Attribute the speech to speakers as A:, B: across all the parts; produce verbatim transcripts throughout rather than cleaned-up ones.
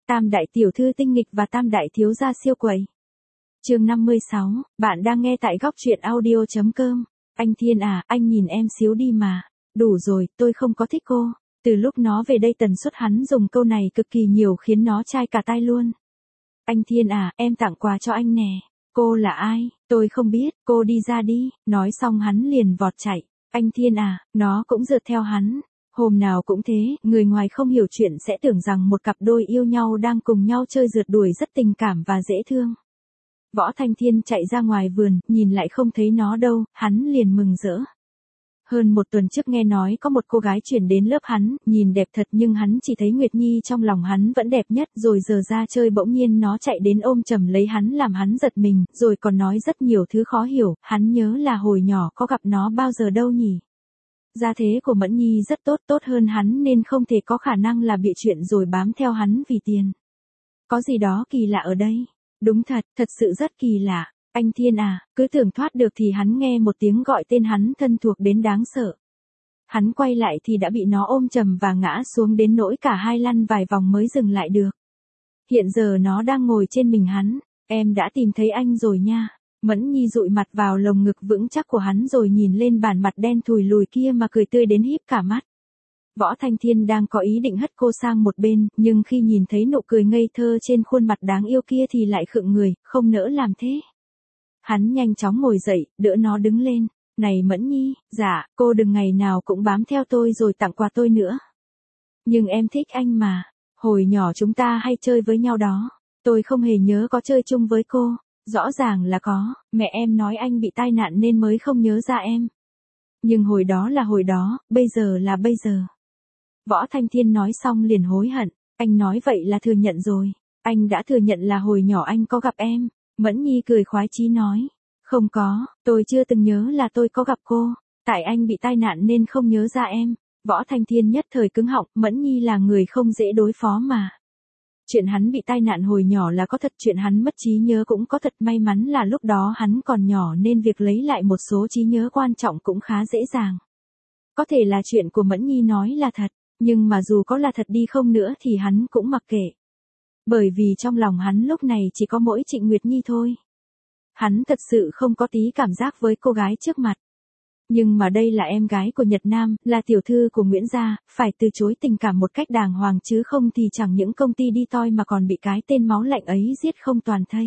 A: Tam đại tiểu thư tinh nghịch và tam đại thiếu gia siêu quậy. Chương năm mươi sáu, bạn đang nghe tại góc truyện audio chấm com. Anh Thiên à, anh nhìn em xíu đi mà. Đủ rồi, tôi không có thích cô. Từ lúc nó về đây tần suất hắn dùng câu này cực kỳ nhiều khiến nó chai cả tai luôn. Anh Thiên à, em tặng quà cho anh nè. Cô là ai? Tôi không biết, cô đi ra đi. Nói xong hắn liền vọt chạy. Anh Thiên à, nó cũng rượt theo hắn. Hôm nào cũng thế, người ngoài không hiểu chuyện sẽ tưởng rằng một cặp đôi yêu nhau đang cùng nhau chơi rượt đuổi rất tình cảm và dễ thương. Võ Thanh Thiên chạy ra ngoài vườn, nhìn lại không thấy nó đâu, hắn liền mừng rỡ. Hơn một tuần trước nghe nói có một cô gái chuyển đến lớp hắn, nhìn đẹp thật nhưng hắn chỉ thấy Nguyệt Nhi trong lòng hắn vẫn đẹp nhất, rồi giờ ra chơi bỗng nhiên nó chạy đến ôm chầm lấy hắn làm hắn giật mình, rồi còn nói rất nhiều thứ khó hiểu, hắn nhớ là hồi nhỏ có gặp nó bao giờ đâu nhỉ. Gia thế của Mẫn Nhi rất tốt, tốt hơn hắn nên không thể có khả năng là bịa chuyện rồi bám theo hắn vì tiền. Có gì đó kỳ lạ ở đây. Đúng thật, thật sự rất kỳ lạ. Anh Thiên à, cứ tưởng thoát được thì hắn nghe một tiếng gọi tên hắn thân thuộc đến đáng sợ. Hắn quay lại thì đã bị nó ôm chầm và ngã xuống đến nỗi cả hai lăn vài vòng mới dừng lại được. Hiện giờ nó đang ngồi trên mình hắn. Em đã tìm thấy anh rồi nha. Mẫn Nhi dụi mặt vào lồng ngực vững chắc của hắn rồi nhìn lên bàn mặt đen thùi lùi kia mà cười tươi đến híp cả mắt. Võ Thanh Thiên đang có ý định hất cô sang một bên, nhưng khi nhìn thấy nụ cười ngây thơ trên khuôn mặt đáng yêu kia thì lại khựng người, không nỡ làm thế. Hắn nhanh chóng ngồi dậy, đỡ nó đứng lên. Này Mẫn Nhi, dạ, cô đừng ngày nào cũng bám theo tôi rồi tặng quà tôi nữa. Nhưng em thích anh mà, hồi nhỏ chúng ta hay chơi với nhau đó. Tôi không hề nhớ có chơi chung với cô. Rõ ràng là có, mẹ em nói anh bị tai nạn nên mới không nhớ ra em. Nhưng hồi đó là hồi đó, bây giờ là bây giờ. Võ Thanh Thiên nói xong liền hối hận, anh nói vậy là thừa nhận rồi. Anh đã thừa nhận là hồi nhỏ anh có gặp em. Mẫn Nhi cười khoái chí nói. Không có, tôi chưa từng nhớ là tôi có gặp cô. Tại anh bị tai nạn nên không nhớ ra em. Võ Thanh Thiên nhất thời cứng họng, Mẫn Nhi là người không dễ đối phó mà. Chuyện hắn bị tai nạn hồi nhỏ là có thật, chuyện hắn mất trí nhớ cũng có thật, may mắn là lúc đó hắn còn nhỏ nên việc lấy lại một số trí nhớ quan trọng cũng khá dễ dàng. Có thể là chuyện của Mẫn Nhi nói là thật, nhưng mà dù có là thật đi không nữa thì hắn cũng mặc kệ. Bởi vì trong lòng hắn lúc này chỉ có mỗi Trịnh Nguyệt Nhi thôi. Hắn thật sự không có tí cảm giác với cô gái trước mặt. Nhưng mà đây là em gái của Nhật Nam, là tiểu thư của Nguyễn gia, phải từ chối tình cảm một cách đàng hoàng chứ không thì chẳng những công ty đi toi mà còn bị cái tên máu lạnh ấy giết không toàn thây.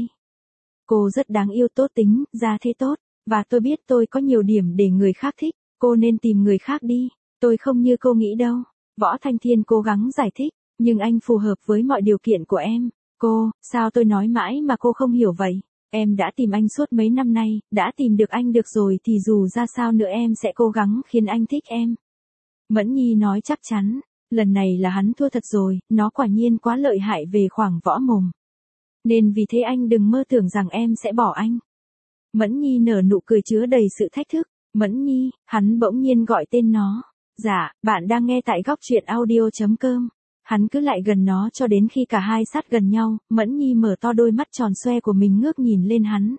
A: Cô rất đáng yêu, tốt tính, gia thế tốt, và tôi biết tôi có nhiều điểm để người khác thích, cô nên tìm người khác đi, tôi không như cô nghĩ đâu. Võ Thanh Thiên cố gắng giải thích, nhưng anh phù hợp với mọi điều kiện của em. Cô, sao tôi nói mãi mà cô không hiểu vậy? Em đã tìm anh suốt mấy năm nay, đã tìm được anh được rồi thì dù ra sao nữa em sẽ cố gắng khiến anh thích em. Mẫn Nhi nói chắc chắn, lần này là hắn thua thật rồi, nó quả nhiên quá lợi hại về khoảng võ mồm. Nên vì thế anh đừng mơ tưởng rằng em sẽ bỏ anh. Mẫn Nhi nở nụ cười chứa đầy sự thách thức. Mẫn Nhi, hắn bỗng nhiên gọi tên nó. Dạ, bạn đang nghe tại góc truyện audio chấm com. Hắn cứ lại gần nó cho đến khi cả hai sát gần nhau, Mẫn Nhi mở to đôi mắt tròn xoe của mình ngước nhìn lên hắn.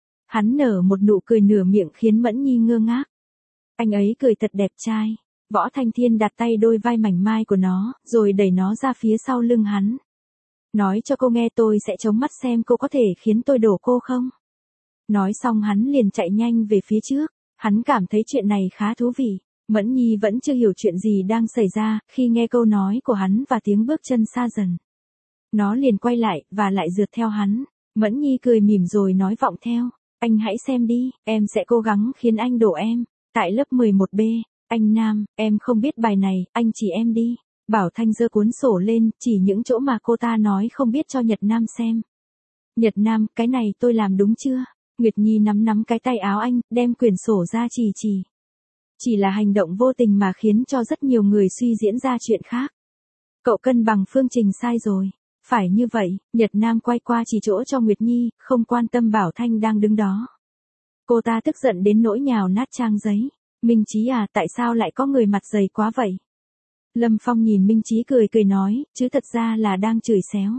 A: Hắn nở một nụ cười nửa miệng khiến Mẫn Nhi ngơ ngác. Anh ấy cười thật đẹp trai. Võ Thanh Thiên đặt tay đôi vai mảnh mai của nó, rồi đẩy nó ra phía sau lưng hắn. Nói cho cô nghe tôi sẽ chống mắt xem cô có thể khiến tôi đổ cô không. Nói xong hắn liền chạy nhanh về phía trước. Hắn cảm thấy chuyện này khá thú vị. Mẫn Nhi vẫn chưa hiểu chuyện gì đang xảy ra, khi nghe câu nói của hắn và tiếng bước chân xa dần. Nó liền quay lại, và lại rượt theo hắn. Mẫn Nhi cười mỉm rồi nói vọng theo. Anh hãy xem đi, em sẽ cố gắng khiến anh đổ em. Tại lớp mười một B, anh Nam, em không biết bài này, anh chỉ em đi. Bảo Thanh giơ cuốn sổ lên, chỉ những chỗ mà cô ta nói không biết cho Nhật Nam xem. Nhật Nam, cái này tôi làm đúng chưa? Nguyệt Nhi nắm nắm cái tay áo anh, đem quyển sổ ra chỉ chỉ. Chỉ là hành động vô tình mà khiến cho rất nhiều người suy diễn ra chuyện khác. Cậu cân bằng phương trình sai rồi. Phải như vậy, Nhật Nam quay qua chỉ chỗ cho Nguyệt Nhi, không quan tâm Bảo Thanh đang đứng đó. Cô ta tức giận đến nỗi nhào nát trang giấy. Minh Chí à, tại sao lại có người mặt dày quá vậy? Lâm Phong nhìn Minh Chí cười cười nói, chứ thật ra là đang chửi xéo.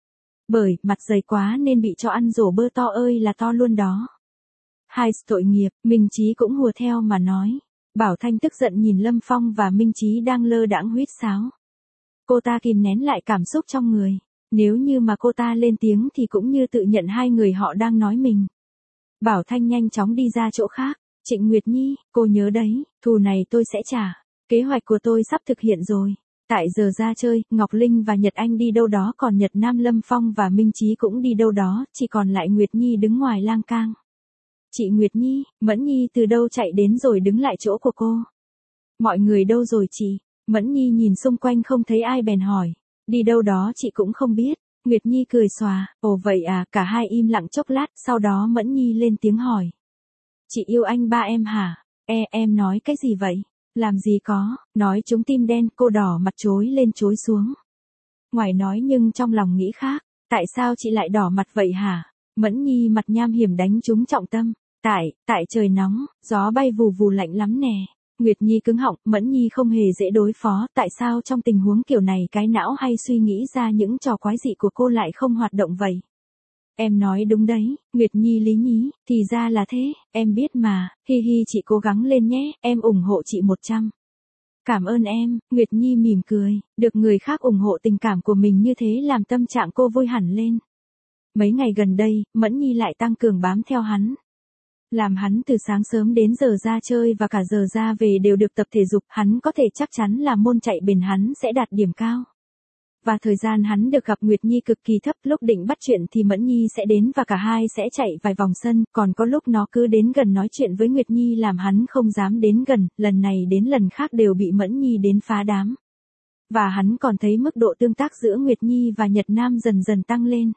A: Bởi, mặt dày quá nên bị cho ăn rổ bơ to ơi là to luôn đó. Hai tội nghiệp, Minh Chí cũng hùa theo mà nói. Bảo Thanh tức giận nhìn Lâm Phong và Minh Chí đang lơ đãng huýt sáo. Cô ta kìm nén lại cảm xúc trong người. Nếu như mà cô ta lên tiếng thì cũng như tự nhận hai người họ đang nói mình. Bảo Thanh nhanh chóng đi ra chỗ khác. Trịnh Nguyệt Nhi, cô nhớ đấy, thù này tôi sẽ trả. Kế hoạch của tôi sắp thực hiện rồi. Tại giờ ra chơi, Ngọc Linh và Nhật Anh đi đâu đó, còn Nhật Nam Lâm Phong và Minh Chí cũng đi đâu đó, chỉ còn lại Nguyệt Nhi đứng ngoài lang cang. Chị Nguyệt Nhi, Mẫn Nhi từ đâu chạy đến rồi đứng lại chỗ của cô. Mọi người đâu rồi chị? Mẫn Nhi nhìn xung quanh không thấy ai bèn hỏi. Đi đâu đó chị cũng không biết. Nguyệt Nhi cười xòa, ồ vậy à, cả hai im lặng chốc lát, sau đó Mẫn Nhi lên tiếng hỏi. Chị yêu anh ba em hả? E, em nói cái gì vậy? Làm gì có, nói chúng tim đen, cô đỏ mặt trối lên trối xuống. Ngoài nói nhưng trong lòng nghĩ khác, tại sao chị lại đỏ mặt vậy hả? Mẫn Nhi mặt nham hiểm đánh trúng trọng tâm. Tại, tại trời nóng, gió bay vù vù lạnh lắm nè. Nguyệt Nhi cứng họng, Mẫn Nhi không hề dễ đối phó, tại sao trong tình huống kiểu này cái não hay suy nghĩ ra những trò quái dị của cô lại không hoạt động vậy? Em nói đúng đấy, Nguyệt Nhi lý nhí, thì ra là thế, em biết mà, hi hi chị cố gắng lên nhé, em ủng hộ chị một trăm. Cảm ơn em, Nguyệt Nhi mỉm cười, được người khác ủng hộ tình cảm của mình như thế làm tâm trạng cô vui hẳn lên. Mấy ngày gần đây, Mẫn Nhi lại tăng cường bám theo hắn. Làm hắn từ sáng sớm đến giờ ra chơi và cả giờ ra về đều được tập thể dục, hắn có thể chắc chắn là môn chạy bền hắn sẽ đạt điểm cao. Và thời gian hắn được gặp Nguyệt Nhi cực kỳ thấp, lúc định bắt chuyện thì Mẫn Nhi sẽ đến và cả hai sẽ chạy vài vòng sân, còn có lúc nó cứ đến gần nói chuyện với Nguyệt Nhi làm hắn không dám đến gần, lần này đến lần khác đều bị Mẫn Nhi đến phá đám. Và hắn còn thấy mức độ tương tác giữa Nguyệt Nhi và Nhật Nam dần dần tăng lên.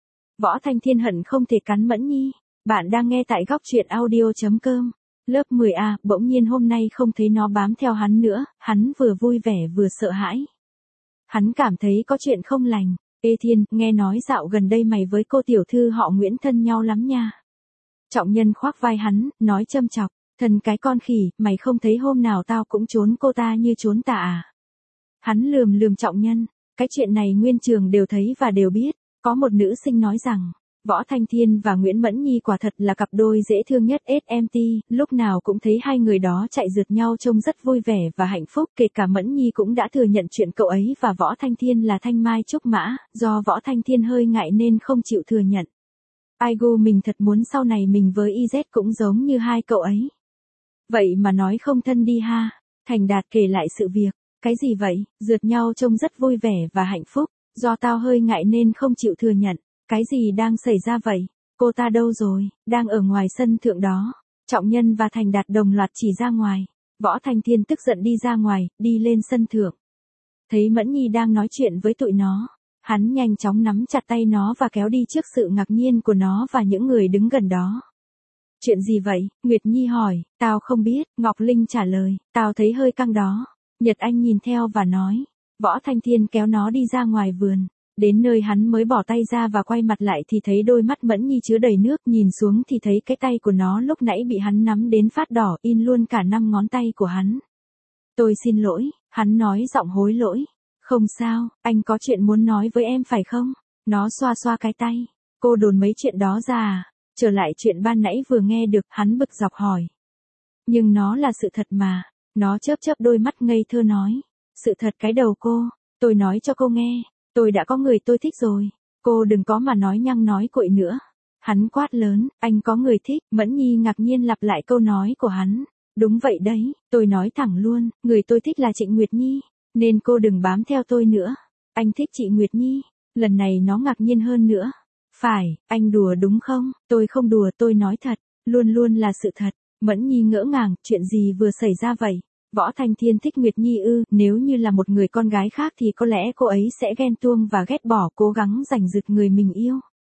A: Võ Thanh Thiên hận không thể cắn Mẫn Nhi. Bạn đang nghe tại góc truyện audio chấm com. Lớp mười A, bỗng nhiên hôm nay không thấy nó bám theo hắn nữa, hắn vừa vui vẻ vừa sợ hãi. Hắn cảm thấy có chuyện không lành. Ê Thiên, nghe nói dạo gần đây mày với cô tiểu thư họ Nguyễn thân nhau lắm nha. Trọng Nhân khoác vai hắn, nói châm chọc. Thần cái con khỉ, mày không thấy hôm nào tao cũng trốn cô ta như trốn tà à? Hắn lườm lườm Trọng Nhân. Cái chuyện này nguyên trường đều thấy và đều biết. Có một nữ sinh nói rằng, Võ Thanh Thiên và Nguyễn Mẫn Nhi quả thật là cặp đôi dễ thương nhất ét em tê, lúc nào cũng thấy hai người đó chạy rượt nhau trông rất vui vẻ và hạnh phúc, kể cả Mẫn Nhi cũng đã thừa nhận chuyện cậu ấy và Võ Thanh Thiên là thanh mai trúc mã, do Võ Thanh Thiên hơi ngại nên không chịu thừa nhận. Aigu mình thật muốn sau này mình với i dét cũng giống như hai cậu ấy. Vậy mà nói không thân đi ha. Thành Đạt kể lại sự việc. Cái gì vậy, rượt nhau trông rất vui vẻ và hạnh phúc, do tao hơi ngại nên không chịu thừa nhận. Cái gì đang xảy ra vậy? Cô ta đâu rồi? Đang ở ngoài sân thượng đó. Trọng Nhân và Thành Đạt đồng loạt chỉ ra ngoài. Võ Thanh Thiên tức giận đi ra ngoài, đi lên sân thượng. Thấy Mẫn Nhi đang nói chuyện với tụi nó. Hắn nhanh chóng nắm chặt tay nó và kéo đi trước sự ngạc nhiên của nó và những người đứng gần đó. Chuyện gì vậy? Nguyệt Nhi hỏi. Tao không biết, Ngọc Linh trả lời. Tao thấy hơi căng đó. Nhật Anh nhìn theo và nói. Võ Thanh Thiên kéo nó đi ra ngoài vườn. Đến nơi hắn mới bỏ tay ra và quay mặt lại thì thấy đôi mắt Mẫn Nhi chứa đầy nước, nhìn xuống thì thấy cái tay của nó lúc nãy bị hắn nắm đến phát đỏ, in luôn cả năm ngón tay của hắn. Tôi xin lỗi, hắn nói giọng hối lỗi. Không sao, anh có chuyện muốn nói với em phải không? Nó xoa xoa cái tay. Cô đồn mấy chuyện đó ra à? Trở lại chuyện ban nãy vừa nghe được, hắn bực dọc hỏi. Nhưng nó là sự thật mà. Nó chớp chớp đôi mắt ngây thơ nói. Sự thật cái đầu cô, tôi nói cho cô nghe. Tôi đã có người tôi thích rồi. Cô đừng có mà nói nhăng nói cuội nữa. Hắn quát lớn, anh có người thích. Mẫn Nhi ngạc nhiên lặp lại câu nói của hắn. Đúng vậy đấy, tôi nói thẳng luôn, người tôi thích là Trịnh Nguyệt Nhi. Nên cô đừng bám theo tôi nữa. Anh thích chị Nguyệt Nhi. Lần này nó ngạc nhiên hơn nữa. Phải, anh đùa đúng không? Tôi không đùa, tôi nói thật. Luôn luôn là sự thật. Mẫn Nhi ngỡ ngàng, chuyện gì vừa xảy ra vậy? Võ Thanh Thiên thích Nguyệt Nhi ư? Nếu như là một người con gái khác thì có lẽ cô ấy sẽ ghen tuông và ghét bỏ, cố gắng giành giật người mình yêu.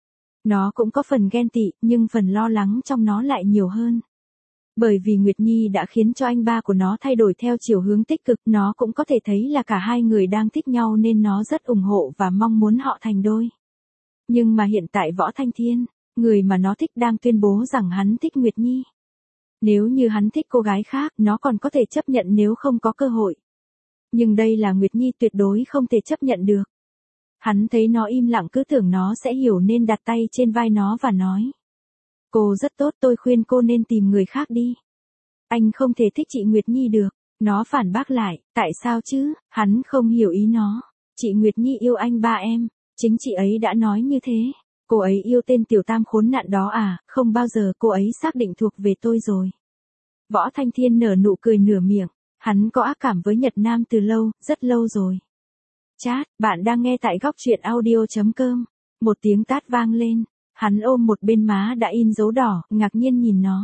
A: Nó cũng có phần ghen tị, nhưng phần lo lắng trong nó lại nhiều hơn. Bởi vì Nguyệt Nhi đã khiến cho anh ba của nó thay đổi theo chiều hướng tích cực, nó cũng có thể thấy là cả hai người đang thích nhau nên nó rất ủng hộ và mong muốn họ thành đôi. Nhưng mà hiện tại Võ Thanh Thiên, người mà nó thích đang tuyên bố rằng hắn thích Nguyệt Nhi. Nếu như hắn thích cô gái khác, nó còn có thể chấp nhận nếu không có cơ hội. Nhưng đây là Nguyệt Nhi, tuyệt đối không thể chấp nhận được. Hắn thấy nó im lặng cứ tưởng nó sẽ hiểu nên đặt tay trên vai nó và nói. Cô rất tốt, tôi khuyên cô nên tìm người khác đi. Anh không thể thích chị Nguyệt Nhi được. Nó phản bác lại, tại sao chứ, hắn không hiểu ý nó. Chị Nguyệt Nhi yêu anh ba em. Chính chị ấy đã nói như thế. Cô ấy yêu tên tiểu tam khốn nạn đó à, không bao giờ cô ấy xác định thuộc về tôi rồi. Võ Thanh Thiên nở nụ cười nửa miệng, hắn có ác cảm với Nhật Nam từ lâu, rất lâu rồi. Chat, bạn đang nghe tại góc truyện audio.com. Một tiếng tát vang lên, hắn ôm một bên má đã in dấu đỏ, ngạc nhiên nhìn nó.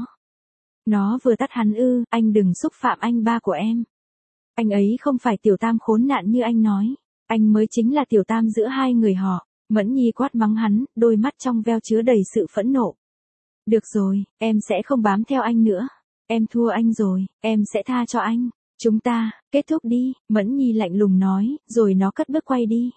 A: Nó vừa tát hắn ư, anh đừng xúc phạm anh ba của em. Anh ấy không phải tiểu tam khốn nạn như anh nói, anh mới chính là tiểu tam giữa hai người họ. Mẫn Nhi quát mắng hắn, đôi mắt trong veo chứa đầy sự phẫn nộ. Được rồi, em sẽ không bám theo anh nữa. Em thua anh rồi, em sẽ tha cho anh. Chúng ta, kết thúc đi, Mẫn Nhi lạnh lùng nói, rồi nó cất bước quay đi.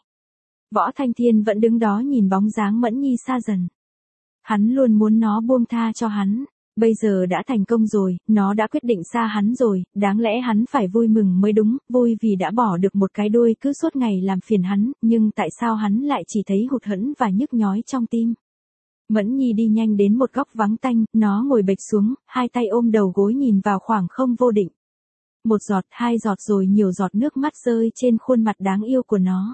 A: Võ Thanh Thiên vẫn đứng đó nhìn bóng dáng Mẫn Nhi xa dần. Hắn luôn muốn nó buông tha cho hắn. Bây giờ đã thành công rồi, nó đã quyết định xa hắn rồi, đáng lẽ hắn phải vui mừng mới đúng, vui vì đã bỏ được một cái đuôi cứ suốt ngày làm phiền hắn, nhưng tại sao hắn lại chỉ thấy hụt hẫng và nhức nhói trong tim. Mẫn Nhi đi nhanh đến một góc vắng tanh, nó ngồi bệt xuống, hai tay ôm đầu gối nhìn vào khoảng không vô định. Một giọt, hai giọt rồi nhiều giọt nước mắt rơi trên khuôn mặt đáng yêu của nó.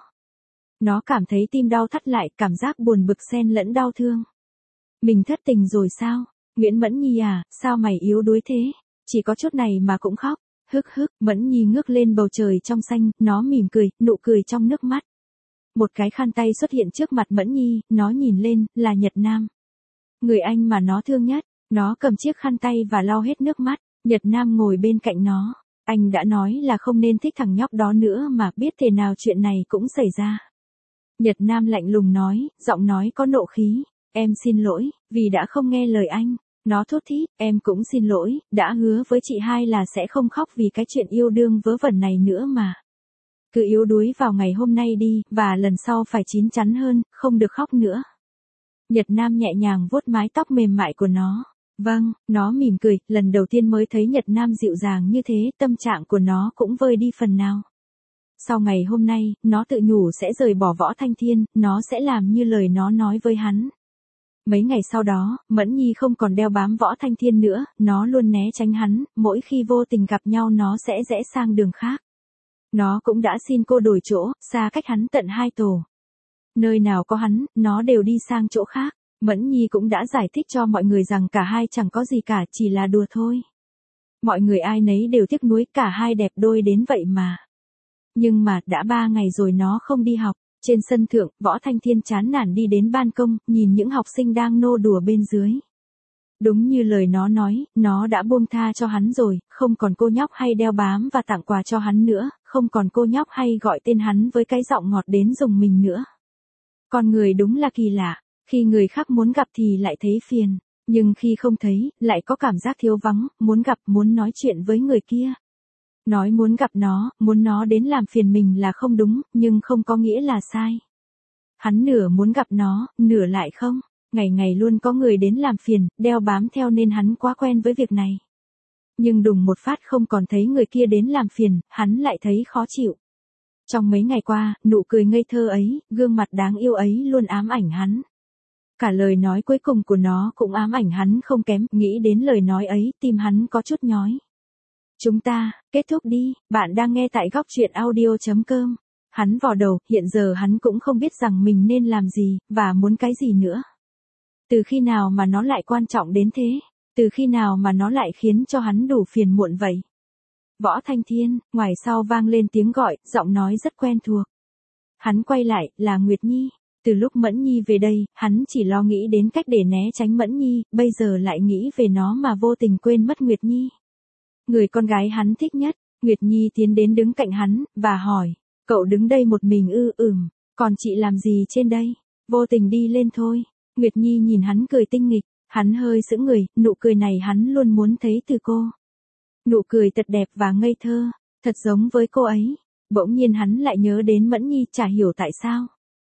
A: Nó cảm thấy tim đau thắt lại, cảm giác buồn bực xen lẫn đau thương. Mình thất tình rồi sao? Nguyễn Mẫn Nhi à, sao mày yếu đuối thế? Chỉ có chút này mà cũng khóc. Hức hức, Mẫn Nhi ngước lên bầu trời trong xanh, nó mỉm cười, nụ cười trong nước mắt. Một cái khăn tay xuất hiện trước mặt Mẫn Nhi, nó nhìn lên, là Nhật Nam. Người anh mà nó thương nhất, nó cầm chiếc khăn tay và lau hết nước mắt. Nhật Nam ngồi bên cạnh nó. Anh đã nói là không nên thích thằng nhóc đó nữa mà biết thế nào chuyện này cũng xảy ra. Nhật Nam lạnh lùng nói, giọng nói có nộ khí. Em xin lỗi, vì đã không nghe lời anh. Nó thốt thít, em cũng xin lỗi, đã hứa với chị hai là sẽ không khóc vì cái chuyện yêu đương vớ vẩn này nữa mà. Cứ yếu đuối vào ngày hôm nay đi, và lần sau phải chín chắn hơn, không được khóc nữa. Nhật Nam nhẹ nhàng vuốt mái tóc mềm mại của nó. Vâng, nó mỉm cười, lần đầu tiên mới thấy Nhật Nam dịu dàng như thế, tâm trạng của nó cũng vơi đi phần nào. Sau ngày hôm nay, nó tự nhủ sẽ rời bỏ Võ Thanh Thiên, nó sẽ làm như lời nó nói với hắn. Mấy ngày sau đó, Mẫn Nhi không còn đeo bám Võ Thanh Thiên nữa, nó luôn né tránh hắn, mỗi khi vô tình gặp nhau nó sẽ rẽ sang đường khác. Nó cũng đã xin cô đổi chỗ, xa cách hắn tận hai tổ. Nơi nào có hắn, nó đều đi sang chỗ khác. Mẫn Nhi cũng đã giải thích cho mọi người rằng cả hai chẳng có gì cả, chỉ là đùa thôi. Mọi người ai nấy đều tiếc nuối, cả hai đẹp đôi đến vậy mà. Nhưng mà, đã ba ngày rồi nó không đi học. Trên sân thượng, Võ Thanh Thiên chán nản đi đến ban công, nhìn những học sinh đang nô đùa bên dưới. Đúng như lời nó nói, nó đã buông tha cho hắn rồi, không còn cô nhóc hay đeo bám và tặng quà cho hắn nữa, không còn cô nhóc hay gọi tên hắn với cái giọng ngọt đến rùng mình nữa. Con người đúng là kỳ lạ, khi người khác muốn gặp thì lại thấy phiền, nhưng khi không thấy, lại có cảm giác thiếu vắng, muốn gặp, muốn nói chuyện với người kia. Nói muốn gặp nó, muốn nó đến làm phiền mình là không đúng, nhưng không có nghĩa là sai. Hắn nửa muốn gặp nó, nửa lại không. Ngày ngày luôn có người đến làm phiền, đeo bám theo nên hắn quá quen với việc này. Nhưng đùng một phát không còn thấy người kia đến làm phiền, hắn lại thấy khó chịu. Trong mấy ngày qua, nụ cười ngây thơ ấy, gương mặt đáng yêu ấy luôn ám ảnh hắn. Cả lời nói cuối cùng của nó cũng ám ảnh hắn không kém, nghĩ đến lời nói ấy, tim hắn có chút nhói. Chúng ta, kết thúc đi, bạn đang nghe tại góc truyện audio.com. Hắn vò đầu, hiện giờ hắn cũng không biết rằng mình nên làm gì, và muốn cái gì nữa. Từ khi nào mà nó lại quan trọng đến thế? Từ khi nào mà nó lại khiến cho hắn đủ phiền muộn vậy? Võ Thanh Thiên, ngoài sau vang lên tiếng gọi, giọng nói rất quen thuộc. Hắn quay lại, là Nguyệt Nhi. Từ lúc Mẫn Nhi về đây, hắn chỉ lo nghĩ đến cách để né tránh Mẫn Nhi, bây giờ lại nghĩ về nó mà vô tình quên mất Nguyệt Nhi. Người con gái hắn thích nhất. Nguyệt Nhi tiến đến đứng cạnh hắn, và hỏi, cậu đứng đây một mình ư? Ừm, còn chị làm gì trên đây? Vô tình đi lên thôi. Nguyệt Nhi nhìn hắn cười tinh nghịch, hắn hơi sững người, nụ cười này hắn luôn muốn thấy từ cô. Nụ cười thật đẹp và ngây thơ, thật giống với cô ấy. Bỗng nhiên hắn lại nhớ đến Mẫn Nhi, chả hiểu tại sao.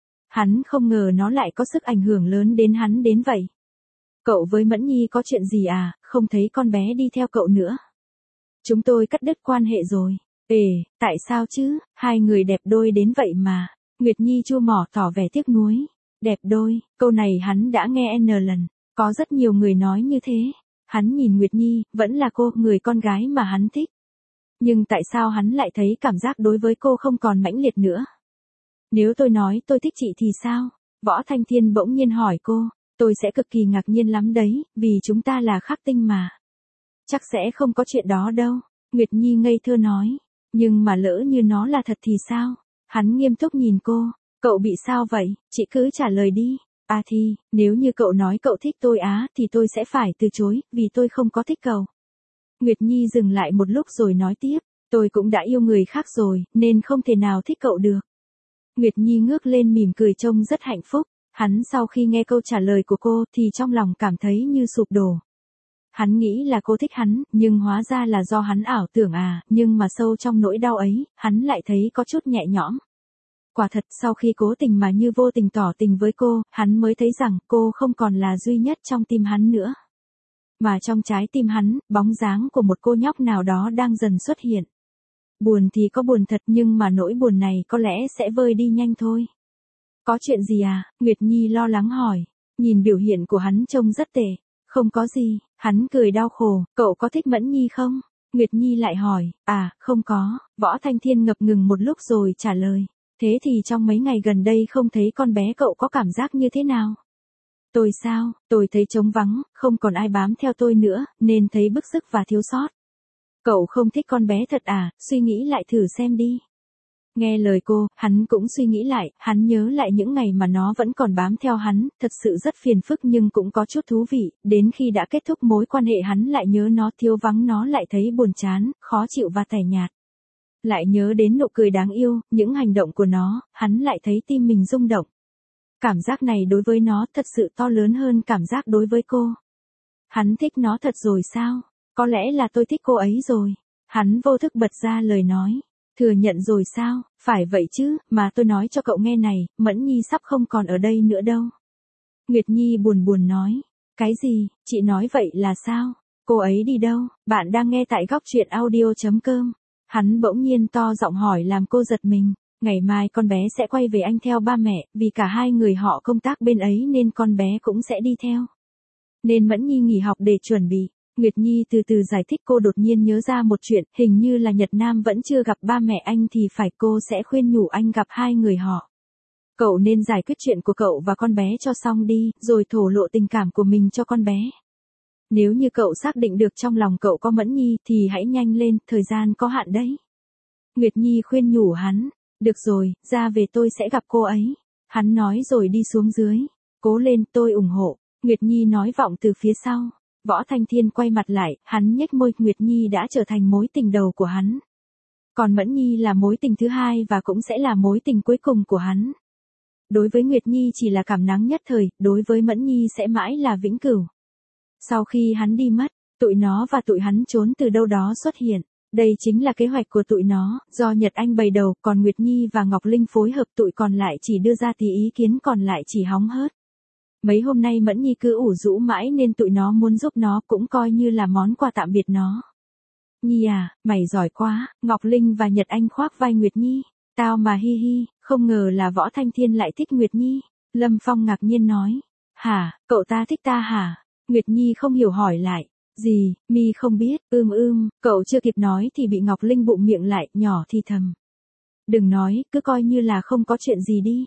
A: Hắn không ngờ nó lại có sức ảnh hưởng lớn đến hắn đến vậy. Cậu với Mẫn Nhi có chuyện gì à, không thấy con bé đi theo cậu nữa. Chúng tôi cắt đứt quan hệ rồi. Ê, tại sao chứ, hai người đẹp đôi đến vậy mà. Nguyệt Nhi chua mỏ tỏ vẻ tiếc nuối. Đẹp đôi, câu này hắn đã nghe n lần, có rất nhiều người nói như thế. Hắn nhìn Nguyệt Nhi, vẫn là cô, người con gái mà hắn thích. Nhưng tại sao hắn lại thấy cảm giác đối với cô không còn mãnh liệt nữa? Nếu tôi nói tôi thích chị thì sao? Võ Thanh Thiên bỗng nhiên hỏi cô, tôi sẽ cực kỳ ngạc nhiên lắm đấy, vì chúng ta là khắc tinh mà. Chắc sẽ không có chuyện đó đâu, Nguyệt Nhi ngây thơ nói. Nhưng mà lỡ như nó là thật thì sao? Hắn nghiêm túc nhìn cô, cậu bị sao vậy, chị cứ trả lời đi. À thì, nếu như cậu nói cậu thích tôi á, thì tôi sẽ phải từ chối, vì tôi không có thích cậu. Nguyệt Nhi dừng lại một lúc rồi nói tiếp, tôi cũng đã yêu người khác rồi, nên không thể nào thích cậu được. Nguyệt Nhi ngước lên mỉm cười trông rất hạnh phúc, hắn sau khi nghe câu trả lời của cô thì trong lòng cảm thấy như sụp đổ. Hắn nghĩ là cô thích hắn, nhưng hóa ra là do hắn ảo tưởng à, nhưng mà sâu trong nỗi đau ấy, hắn lại thấy có chút nhẹ nhõm. Quả thật sau khi cố tình mà như vô tình tỏ tình với cô, hắn mới thấy rằng cô không còn là duy nhất trong tim hắn nữa. Mà trong trái tim hắn, bóng dáng của một cô nhóc nào đó đang dần xuất hiện. Buồn thì có buồn thật nhưng mà nỗi buồn này có lẽ sẽ vơi đi nhanh thôi. Có chuyện gì à? Nguyệt Nhi lo lắng hỏi. Nhìn biểu hiện của hắn trông rất tệ. Không có gì, hắn cười đau khổ. Cậu có thích Mẫn Nhi không? Nguyệt Nhi lại hỏi. À, không có. Võ Thanh Thiên ngập ngừng một lúc rồi trả lời. Thế thì trong mấy ngày gần đây không thấy con bé cậu có cảm giác như thế nào? Tôi sao? Tôi thấy trống vắng, không còn ai bám theo tôi nữa, nên thấy bức xúc và thiếu sót. Cậu không thích con bé thật à, suy nghĩ lại thử xem đi. Nghe lời cô, hắn cũng suy nghĩ lại, hắn nhớ lại những ngày mà nó vẫn còn bám theo hắn, thật sự rất phiền phức nhưng cũng có chút thú vị, đến khi đã kết thúc mối quan hệ hắn lại nhớ nó, thiếu vắng nó lại thấy buồn chán, khó chịu và tẻ nhạt. Lại nhớ đến nụ cười đáng yêu, những hành động của nó, hắn lại thấy tim mình rung động. Cảm giác này đối với nó thật sự to lớn hơn cảm giác đối với cô. Hắn thích nó thật rồi sao? Có lẽ là tôi thích cô ấy rồi. Hắn vô thức bật ra lời nói. Thừa nhận rồi sao? Phải vậy chứ, mà tôi nói cho cậu nghe này, Mẫn Nhi sắp không còn ở đây nữa đâu. Nguyệt Nhi buồn buồn nói. Cái gì? Chị nói vậy là sao? Cô ấy đi đâu? Bạn đang nghe tại góc truyện audio chấm com. Hắn bỗng nhiên to giọng hỏi làm cô giật mình. Ngày mai con bé sẽ quay về Anh theo ba mẹ, vì cả hai người họ công tác bên ấy nên con bé cũng sẽ đi theo. Nên Mẫn Nhi nghỉ học để chuẩn bị. Nguyệt Nhi từ từ giải thích, cô đột nhiên nhớ ra một chuyện, hình như là Nhật Nam vẫn chưa gặp ba mẹ anh thì phải, cô sẽ khuyên nhủ anh gặp hai người họ. Cậu nên giải quyết chuyện của cậu và con bé cho xong đi, rồi thổ lộ tình cảm của mình cho con bé. Nếu như cậu xác định được trong lòng cậu có Mẫn Nhi thì hãy nhanh lên, thời gian có hạn đấy. Nguyệt Nhi khuyên nhủ hắn. Được rồi, ra về tôi sẽ gặp cô ấy. Hắn nói rồi đi xuống dưới. Cố lên, tôi ủng hộ. Nguyệt Nhi nói vọng từ phía sau. Võ Thanh Thiên quay mặt lại, hắn nhếch môi, Nguyệt Nhi đã trở thành mối tình đầu của hắn. Còn Mẫn Nhi là mối tình thứ hai và cũng sẽ là mối tình cuối cùng của hắn. Đối với Nguyệt Nhi chỉ là cảm nắng nhất thời, đối với Mẫn Nhi sẽ mãi là vĩnh cửu. Sau khi hắn đi mất, tụi nó và tụi hắn trốn từ đâu đó xuất hiện. Đây chính là kế hoạch của tụi nó, do Nhật Anh bày đầu, còn Nguyệt Nhi và Ngọc Linh phối hợp, tụi còn lại chỉ đưa ra tí ý kiến, còn lại chỉ hóng hớt. Mấy hôm nay Mẫn Nhi cứ ủ rũ mãi nên tụi nó muốn giúp nó, cũng coi như là món quà tạm biệt nó. Nhi à, mày giỏi quá. Ngọc Linh và Nhật Anh khoác vai Nguyệt Nhi. Tao mà hi hi, không ngờ là Võ Thanh Thiên lại thích Nguyệt Nhi. Lâm Phong ngạc nhiên nói. Hả, cậu ta thích ta hả? Nguyệt Nhi không hiểu hỏi lại. Gì, mi không biết, ưm ưm, cậu chưa kịp nói thì bị Ngọc Linh bụng miệng lại, nhỏ thì thầm. Đừng nói, cứ coi như là không có chuyện gì đi.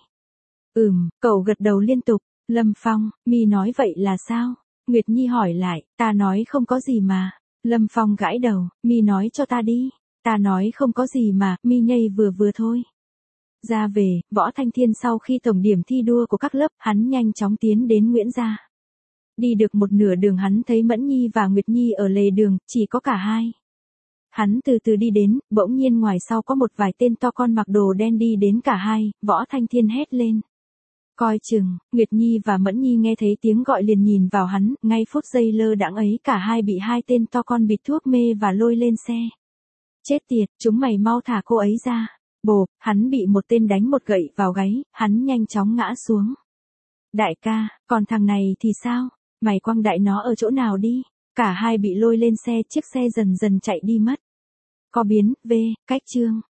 A: Ừm, cậu gật đầu liên tục. Lâm Phong, mi nói vậy là sao? Nguyệt Nhi hỏi lại, ta nói không có gì mà. Lâm Phong gãi đầu, mi nói cho ta đi. Ta nói không có gì mà, mi nhây vừa vừa thôi. Ra về, Võ Thanh Thiên sau khi tổng điểm thi đua của các lớp, hắn nhanh chóng tiến đến Nguyễn Gia. Đi được một nửa đường hắn thấy Mẫn Nhi và Nguyệt Nhi ở lề đường, chỉ có cả hai. Hắn từ từ đi đến, bỗng nhiên ngoài sau có một vài tên to con mặc đồ đen đi đến cả hai, Võ Thanh Thiên hét lên. Coi chừng, Nguyệt Nhi và Mẫn Nhi nghe thấy tiếng gọi liền nhìn vào hắn, ngay phút giây lơ đãng ấy cả hai bị hai tên to con bịt thuốc mê và lôi lên xe. Chết tiệt, chúng mày mau thả cô ấy ra. Bộp, hắn bị một tên đánh một gậy vào gáy, hắn nhanh chóng ngã xuống. Đại ca, còn thằng này thì sao? Mày quăng đại nó ở chỗ nào đi? Cả hai bị lôi lên xe, chiếc xe dần dần chạy đi mất. Có biến, V, cách chương.